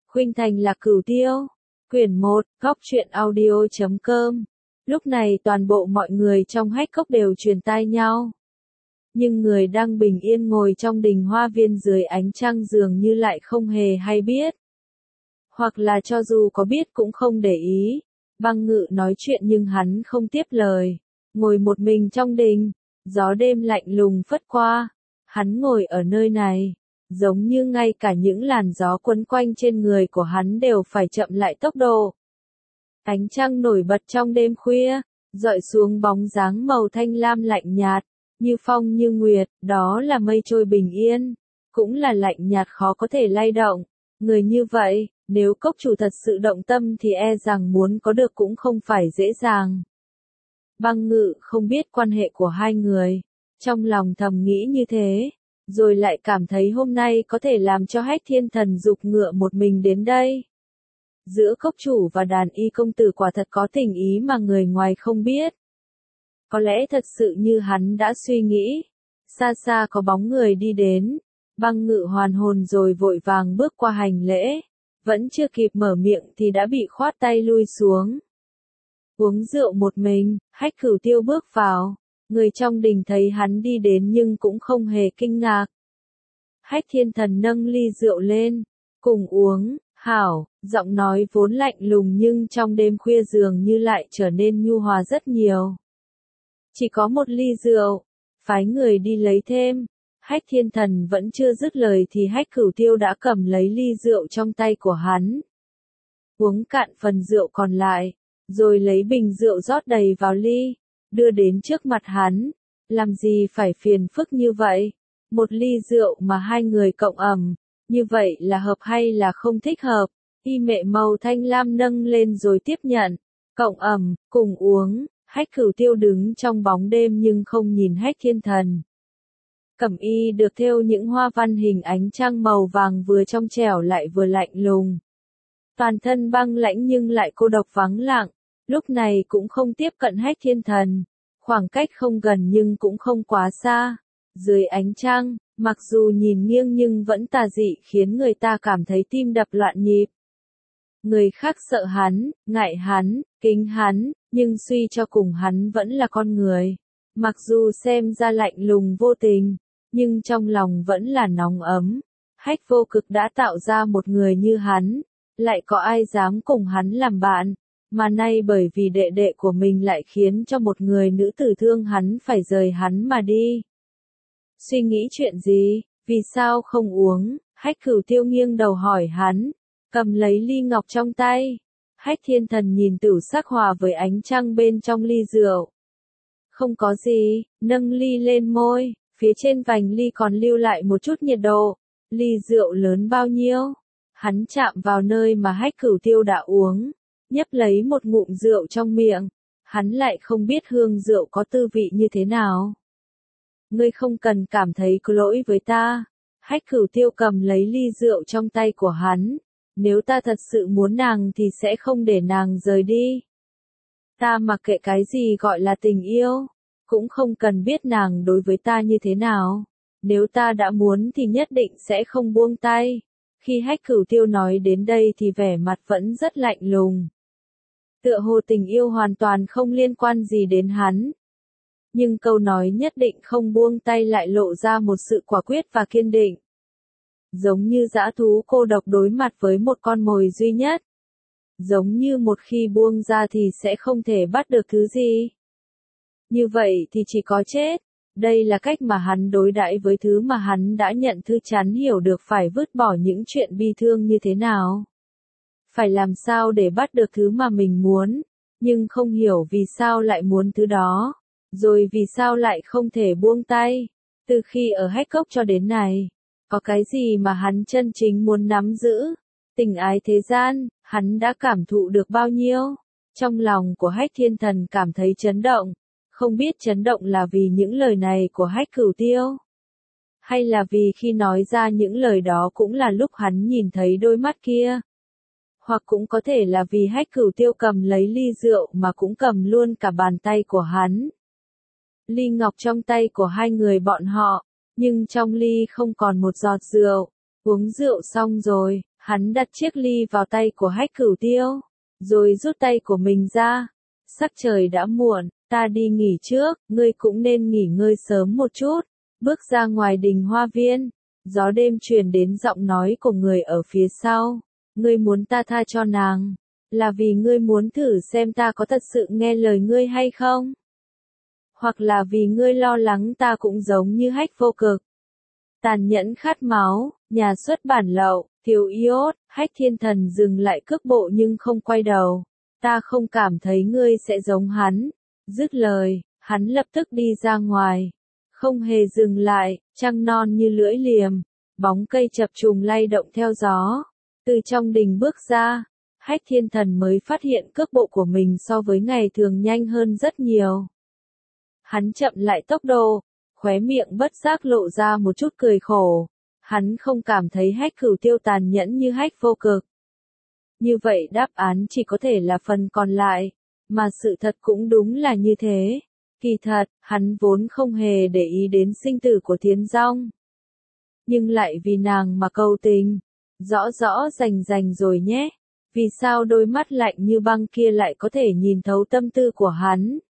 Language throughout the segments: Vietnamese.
Khuynh Thành là Cửu Tiêu. Quyển 1, góc truyện audio.com. Lúc này toàn bộ mọi người trong Hách Cốc đều truyền tai nhau. Nhưng người đang bình yên ngồi trong đình hoa viên dưới ánh trăng dường như lại không hề hay biết. Hoặc là cho dù có biết cũng không để ý. Băng Ngự nói chuyện nhưng hắn không tiếp lời. Ngồi một mình trong đình, gió đêm lạnh lùng phất qua. Hắn ngồi ở nơi này, giống như ngay cả những làn gió quấn quanh trên người của hắn đều phải chậm lại tốc độ. Ánh trăng nổi bật trong đêm khuya, dọi xuống bóng dáng màu thanh lam lạnh nhạt, như phong như nguyệt, đó là mây trôi bình yên, cũng là lạnh nhạt khó có thể lay động. Người như vậy, nếu cốc chủ thật sự động tâm thì e rằng muốn có được cũng không phải dễ dàng. Băng Ngự không biết quan hệ của hai người, trong lòng thầm nghĩ như thế, rồi lại cảm thấy hôm nay có thể làm cho Hách Thiên Thần giục ngựa một mình đến đây. Giữa cốc chủ và đàn y công tử quả thật có tình ý mà người ngoài không biết. Có lẽ thật sự như hắn đã suy nghĩ, xa xa có bóng người đi đến, Băng Ngự hoàn hồn rồi vội vàng bước qua hành lễ, vẫn chưa kịp mở miệng thì đã bị khoát tay lui xuống. Uống rượu một mình, Hách Cửu Tiêu bước vào, người trong đình thấy hắn đi đến nhưng cũng không hề kinh ngạc. Hách Thiên Thần nâng ly rượu lên, cùng uống, hảo, giọng nói vốn lạnh lùng nhưng trong đêm khuya dường như lại trở nên nhu hòa rất nhiều. Chỉ có một ly rượu, phái người đi lấy thêm. Hách Thiên Thần vẫn chưa dứt lời thì Hách Cửu Tiêu đã cầm lấy ly rượu trong tay của hắn. Uống cạn phần rượu còn lại, rồi lấy bình rượu rót đầy vào ly, đưa đến trước mặt hắn. Làm gì phải phiền phức như vậy? Một ly rượu mà hai người cộng ẩm, như vậy là hợp hay là không thích hợp? Y mệ màu thanh lam nâng lên rồi tiếp nhận, cộng ẩm, cùng uống. Hách Cửu Tiêu đứng trong bóng đêm nhưng không nhìn Hách Thiên Thần. Cẩm y được thêu những hoa văn hình ánh trăng màu vàng vừa trong trẻo lại vừa lạnh lùng. Toàn thân băng lãnh nhưng lại cô độc vắng lặng, lúc này cũng không tiếp cận Hách Thiên Thần, khoảng cách không gần nhưng cũng không quá xa. Dưới ánh trăng, mặc dù nhìn nghiêng nhưng vẫn tà dị khiến người ta cảm thấy tim đập loạn nhịp. Người khác sợ hắn, ngại hắn, kính hắn, nhưng suy cho cùng hắn vẫn là con người. Mặc dù xem ra lạnh lùng vô tình, nhưng trong lòng vẫn là nóng ấm. Hách Vô Cực đã tạo ra một người như hắn, lại có ai dám cùng hắn làm bạn, mà nay bởi vì đệ đệ của mình lại khiến cho một người nữ tử thương hắn phải rời hắn mà đi. Suy nghĩ chuyện gì, vì sao không uống? Hách Cửu Tiêu nghiêng đầu hỏi hắn, cầm lấy ly ngọc trong tay. Hách Thiên Thần nhìn Tửu Sắc hòa với ánh trăng bên trong ly rượu. Không có gì, nâng ly lên môi, phía trên vành ly còn lưu lại một chút nhiệt độ. Ly rượu lớn bao nhiêu? Hắn chạm vào nơi mà Hách Cửu Tiêu đã uống, nhấp lấy một ngụm rượu trong miệng. Hắn lại không biết hương rượu có tư vị như thế nào. Ngươi không cần cảm thấy có lỗi với ta. Hách Cửu Tiêu cầm lấy ly rượu trong tay của hắn. Nếu ta thật sự muốn nàng thì sẽ không để nàng rời đi. Ta mặc kệ cái gì gọi là tình yêu, cũng không cần biết nàng đối với ta như thế nào. Nếu ta đã muốn thì nhất định sẽ không buông tay. Khi Hách Cửu Tiêu nói đến đây thì vẻ mặt vẫn rất lạnh lùng. Tựa hồ tình yêu hoàn toàn không liên quan gì đến hắn. Nhưng câu nói nhất định không buông tay lại lộ ra một sự quả quyết và kiên định. Giống như dã thú cô độc đối mặt với một con mồi duy nhất. Giống như một khi buông ra thì sẽ không thể bắt được thứ gì. Như vậy thì chỉ có chết. Đây là cách mà hắn đối đãi với thứ mà hắn đã nhận thư chắn hiểu được phải vứt bỏ những chuyện bi thương như thế nào. Phải làm sao để bắt được thứ mà mình muốn, nhưng không hiểu vì sao lại muốn thứ đó, rồi vì sao lại không thể buông tay. Từ khi ở Hách Cốc cho đến này, có cái gì mà hắn chân chính muốn nắm giữ? Tình ái thế gian, hắn đã cảm thụ được bao nhiêu? Trong lòng của Hách Thiên Thần cảm thấy chấn động. Không biết chấn động là vì những lời này của Hách Cửu Tiêu, hay là vì khi nói ra những lời đó cũng là lúc hắn nhìn thấy đôi mắt kia. Hoặc cũng có thể là vì Hách Cửu Tiêu cầm lấy ly rượu mà cũng cầm luôn cả bàn tay của hắn. Ly ngọc trong tay của hai người bọn họ, nhưng trong ly không còn một giọt rượu. Uống rượu xong rồi, Hắn đặt chiếc ly vào tay của Hách Cửu Tiêu, rồi rút tay của mình ra. Sắc trời đã muộn, ta đi nghỉ trước, ngươi cũng nên nghỉ ngơi sớm một chút. Bước ra ngoài đình hoa viên, gió đêm truyền đến giọng nói của người ở phía sau. Ngươi muốn ta tha cho nàng, là vì ngươi muốn thử xem ta có thật sự nghe lời ngươi hay không? Hoặc là vì ngươi lo lắng ta cũng giống như Hách Vô Cực. Tàn nhẫn khát máu, nhà xuất bản lậu, thiếu iốt, Hách Thiên Thần dừng lại cước bộ nhưng không quay đầu. Ta không cảm thấy ngươi sẽ giống hắn. Dứt lời, hắn lập tức đi ra ngoài. Không hề dừng lại, trăng non như lưỡi liềm, bóng cây chập trùng lay động theo gió. Từ trong đình bước ra, Hách Thiên Thần mới phát hiện cước bộ của mình so với ngày thường nhanh hơn rất nhiều. Hắn chậm lại tốc độ, khóe miệng bất giác lộ ra một chút cười khổ. Hắn không cảm thấy Hách Cửu Tiêu tàn nhẫn như Hách Vô Cực. Như vậy đáp án chỉ có thể là phần còn lại, mà sự thật cũng đúng là như thế. Kỳ thật, hắn vốn không hề để ý đến sinh tử của Thiến Dong. Nhưng lại vì nàng mà cầu tình. Rõ rõ rành rành rồi nhé. Vì sao đôi mắt lạnh như băng kia lại có thể nhìn thấu tâm tư của hắn?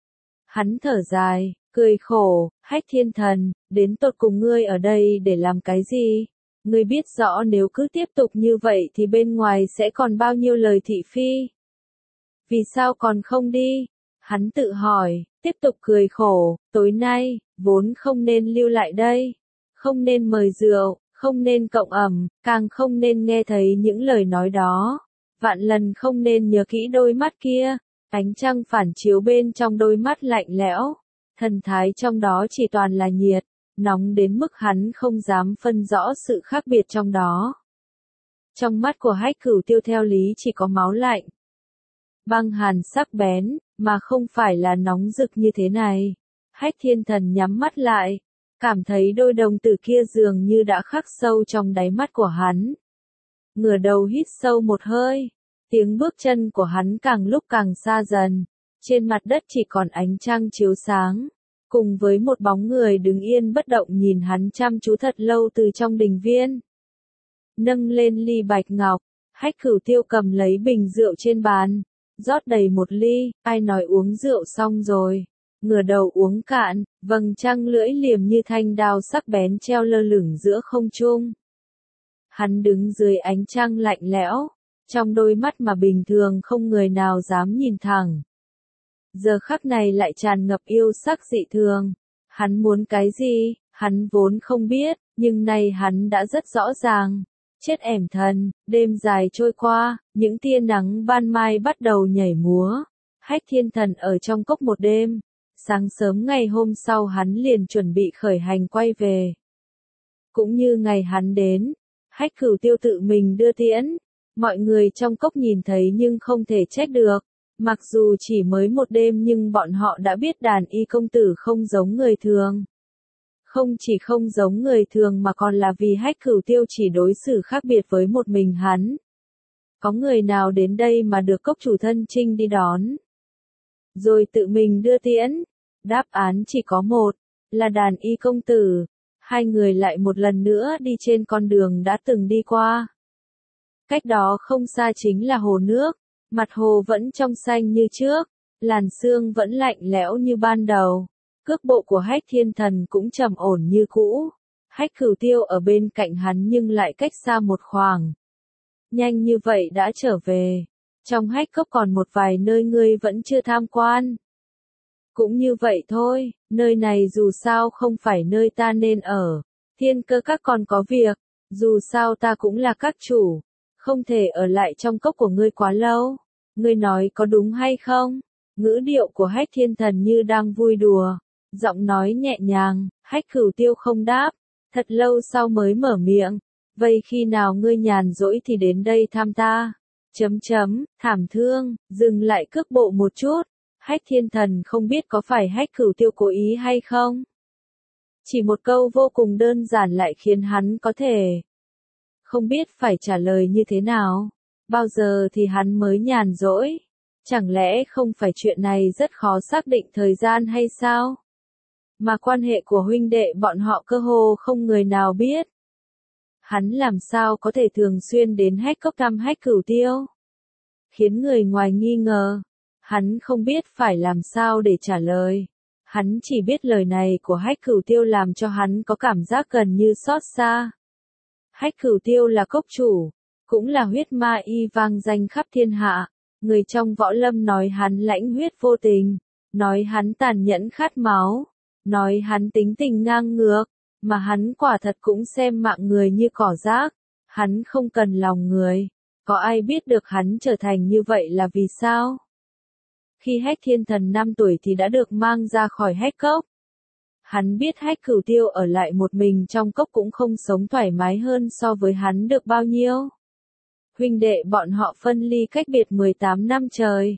Hắn thở dài, cười khổ, Hách Thiên Thần, đến tột cùng ngươi ở đây để làm cái gì? Ngươi biết rõ nếu cứ tiếp tục như vậy thì bên ngoài sẽ còn bao nhiêu lời thị phi? Vì sao còn không đi? Hắn tự hỏi, tiếp tục cười khổ, tối nay, vốn không nên lưu lại đây. Không nên mời rượu, không nên cộng ẩm, càng không nên nghe thấy những lời nói đó. Vạn lần không nên nhớ kỹ đôi mắt kia. Ánh trăng phản chiếu bên trong đôi mắt lạnh lẽo. Thần thái trong đó chỉ toàn là nhiệt, nóng đến mức hắn không dám phân rõ sự khác biệt trong đó. Trong mắt của Hách Cửu Tiêu theo lý chỉ có máu lạnh. Băng hàn sắc bén, mà không phải là nóng rực như thế này. Hách Thiên Thần nhắm mắt lại, cảm thấy đôi đồng tử kia dường như đã khắc sâu trong đáy mắt của hắn. Ngửa đầu hít sâu một hơi, tiếng bước chân của hắn càng lúc càng xa dần. Trên mặt đất chỉ còn ánh trăng chiếu sáng, cùng với một bóng người đứng yên bất động nhìn hắn chăm chú thật lâu từ trong đình viên. Nâng lên ly bạch ngọc, Hách Cửu Tiêu cầm lấy bình rượu trên bàn, rót đầy một ly, ai nói uống rượu xong rồi. Ngửa đầu uống cạn, vầng trăng lưỡi liềm như thanh đao sắc bén treo lơ lửng giữa không trung. Hắn đứng dưới ánh trăng lạnh lẽo, trong đôi mắt mà bình thường không người nào dám nhìn thẳng. Giờ khắc này lại tràn ngập yêu sắc dị thường. Hắn muốn cái gì, hắn vốn không biết, nhưng nay hắn đã rất rõ ràng. Chết ẻm thần, đêm dài trôi qua, những tia nắng ban mai bắt đầu nhảy múa. Hách Thiên Thần ở trong cốc một đêm. Sáng sớm ngày hôm sau hắn liền chuẩn bị khởi hành quay về. Cũng như ngày hắn đến, Hách Cửu Tiêu tự mình đưa tiễn. Mọi người trong cốc nhìn thấy nhưng không thể trách được. Mặc dù chỉ mới một đêm nhưng bọn họ đã biết đàn y công tử không giống người thường. Không chỉ không giống người thường mà còn là vì Hách Cửu Tiêu chỉ đối xử khác biệt với một mình hắn. Có người nào đến đây mà được cốc chủ thân trinh đi đón, rồi tự mình đưa tiễn? Đáp án chỉ có một, là đàn y công tử. Hai người lại một lần nữa đi trên con đường đã từng đi qua. Cách đó không xa chính là hồ nước. Mặt hồ vẫn trong xanh như trước, làn sương vẫn lạnh lẽo như ban đầu. Cước bộ của Hách Thiên Thần cũng trầm ổn như cũ. Hách Cửu Tiêu ở bên cạnh hắn nhưng lại cách xa một khoảng. Nhanh như vậy đã trở về. Trong Hách Cốc còn một vài nơi ngươi vẫn chưa tham quan. Cũng như vậy thôi, nơi này dù sao không phải nơi ta nên ở. Thiên Cơ Các còn có việc, dù sao ta cũng là các chủ. Không thể ở lại trong cốc của ngươi quá lâu. Ngươi nói có đúng hay không? Ngữ điệu của Hách Thiên Thần như đang vui đùa. Giọng nói nhẹ nhàng, Hách Cửu Tiêu không đáp. Thật lâu sau mới mở miệng. Vậy khi nào ngươi nhàn rỗi thì đến đây thăm ta. Thảm thương, dừng lại cước bộ một chút. Hách Thiên Thần không biết có phải Hách Cửu Tiêu cố ý hay không. Chỉ một câu vô cùng đơn giản lại khiến hắn có thể không biết phải trả lời như thế nào. Bao giờ thì hắn mới nhàn rỗi? Chẳng lẽ không phải chuyện này rất khó xác định thời gian hay sao? Mà quan hệ của huynh đệ bọn họ cơ hồ không người nào biết. Hắn làm sao có thể thường xuyên đến hách cốc thăm Hách Cửu Tiêu? Khiến người ngoài nghi ngờ. Hắn không biết phải làm sao để trả lời. Hắn chỉ biết lời này của Hách Cửu Tiêu làm cho hắn có cảm giác gần như xót xa. Hách Cửu Tiêu là cốc chủ, cũng là huyết ma y vang danh khắp thiên hạ. Người trong võ lâm nói hắn lãnh huyết vô tình, nói hắn tàn nhẫn khát máu, nói hắn tính tình ngang ngược, mà hắn quả thật cũng xem mạng người như cỏ rác. Hắn không cần lòng người. Có ai biết được hắn trở thành như vậy là vì sao? Khi Hách Thiên Thần 5 tuổi thì đã được mang ra khỏi Hách Cốc. Hắn biết Hách Cửu Tiêu ở lại một mình trong cốc cũng không sống thoải mái hơn so với hắn được bao nhiêu. Huynh đệ bọn họ phân ly cách biệt 18 năm trời.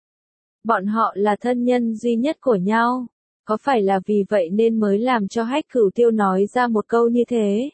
Bọn họ là thân nhân duy nhất của nhau. Có phải là vì vậy nên mới làm cho Hách Cửu Tiêu nói ra một câu như thế?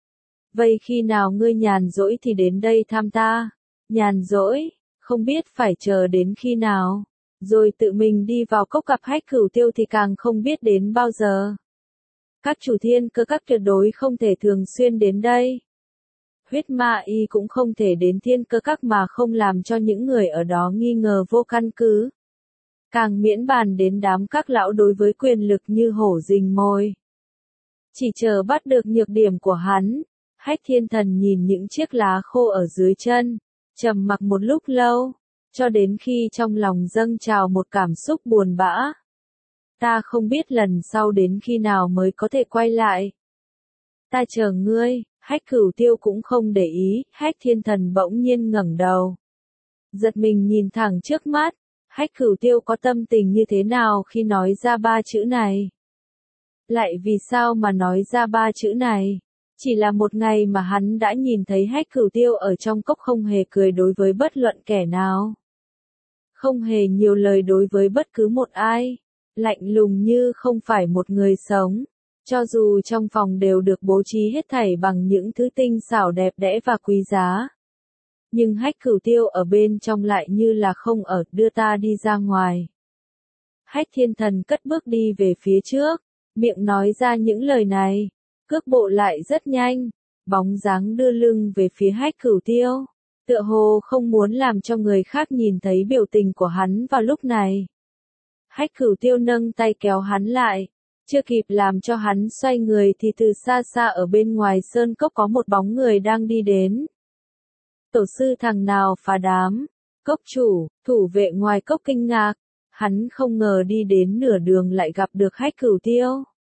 Vậy khi nào ngươi nhàn rỗi thì đến đây thăm ta. Nhàn rỗi, không biết phải chờ đến khi nào. Rồi tự mình đi vào cốc gặp Hách Cửu Tiêu thì càng không biết đến bao giờ. Các chủ thiên cơ các tuyệt đối không thể thường xuyên đến đây. Huyết ma y cũng không thể đến thiên cơ các mà không làm cho những người ở đó nghi ngờ vô căn cứ. Càng miễn bàn đến đám các lão đối với quyền lực như hổ rình mồi. Chỉ chờ bắt được nhược điểm của hắn. Hách Thiên Thần nhìn những chiếc lá khô ở dưới chân, trầm mặc một lúc lâu, cho đến khi trong lòng dâng trào một cảm xúc buồn bã. Ta không biết lần sau đến khi nào mới có thể quay lại. Ta chờ ngươi. Hách Cửu Tiêu cũng không để ý. Hách Thiên Thần bỗng nhiên ngẩng đầu, giật mình nhìn thẳng trước mắt. Hách Cửu Tiêu có tâm tình như thế nào khi nói ra 3 chữ này? Lại vì sao mà nói ra 3 chữ này? Chỉ là một ngày mà hắn đã nhìn thấy Hách Cửu Tiêu ở trong cốc không hề cười đối với bất luận kẻ nào. Không hề nhiều lời đối với bất cứ một ai. Lạnh lùng như không phải một người sống. Cho dù trong phòng đều được bố trí hết thảy bằng những thứ tinh xảo đẹp đẽ và quý giá. Nhưng Hách Cửu Tiêu ở bên trong lại như là không ở, đưa ta đi ra ngoài. Hách Thiên Thần cất bước đi về phía trước, miệng nói ra những lời này, cước bộ lại rất nhanh, bóng dáng đưa lưng về phía Hách Cửu Tiêu, tựa hồ không muốn làm cho người khác nhìn thấy biểu tình của hắn vào lúc này. Hách Cửu Tiêu nâng tay kéo hắn lại, chưa kịp làm cho hắn xoay người thì từ xa xa ở bên ngoài sơn cốc có một bóng người đang đi đến. Tổ sư thằng nào phá đám? Cốc chủ, thủ vệ ngoài cốc kinh ngạc, hắn không ngờ đi đến nửa đường lại gặp được Hách Cửu Tiêu.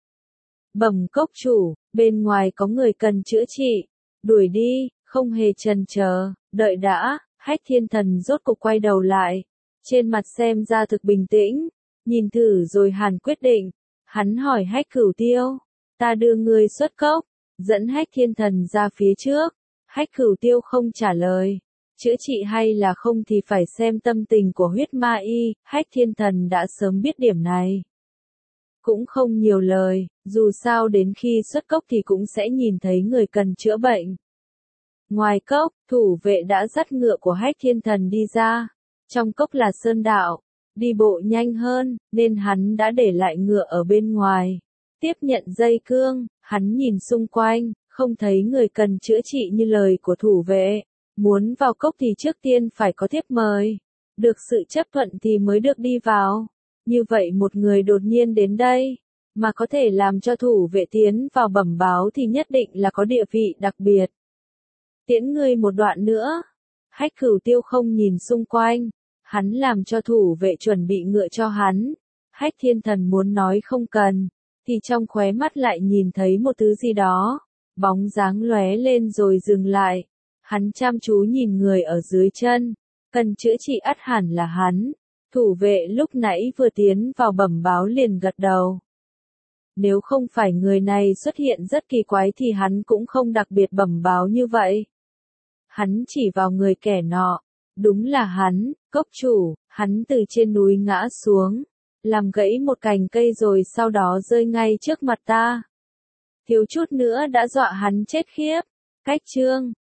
Bẩm cốc chủ, bên ngoài có người cần chữa trị, đuổi đi, không hề chần chờ, đợi đã. Hách Thiên Thần rốt cục quay đầu lại, trên mặt xem ra thực bình tĩnh, nhìn thử rồi hàn quyết định. Hắn hỏi Hách Cửu Tiêu, ta đưa ngươi xuất cốc, dẫn Hách Thiên Thần ra phía trước. Hách Cửu Tiêu không trả lời, chữa trị hay là không thì phải xem tâm tình của huyết ma y. Hách Thiên Thần đã sớm biết điểm này, cũng không nhiều lời, dù sao đến khi xuất cốc thì cũng sẽ nhìn thấy người cần chữa bệnh. Ngoài cốc, thủ vệ đã dắt ngựa của Hách Thiên Thần đi ra. Trong cốc là sơn đạo, đi bộ nhanh hơn, nên hắn đã để lại ngựa ở bên ngoài. Tiếp nhận dây cương, hắn nhìn xung quanh, không thấy người cần chữa trị như lời của thủ vệ. Muốn vào cốc thì trước tiên phải có thiếp mời, được sự chấp thuận thì mới được đi vào. Như vậy một người đột nhiên đến đây, mà có thể làm cho thủ vệ tiến vào bẩm báo thì nhất định là có địa vị đặc biệt. Tiễn ngươi một đoạn nữa. Hách Cửu Tiêu không nhìn xung quanh, hắn làm cho thủ vệ chuẩn bị ngựa cho hắn. Hách Thiên Thần muốn nói không cần, thì trong khóe mắt lại nhìn thấy một thứ gì đó, bóng dáng lóe lên rồi dừng lại. Hắn chăm chú nhìn người ở dưới chân, cần chữa trị ắt hẳn là hắn. Thủ vệ lúc nãy vừa tiến vào bẩm báo liền gật đầu. Nếu không phải người này xuất hiện rất kỳ quái thì hắn cũng không đặc biệt bẩm báo như vậy. Hắn chỉ vào người kẻ nọ, đúng là hắn, cốc chủ. Hắn từ trên núi ngã xuống, làm gãy một cành cây rồi sau đó rơi ngay trước mặt ta. Thiếu chút nữa đã dọa hắn chết khiếp. Cách chương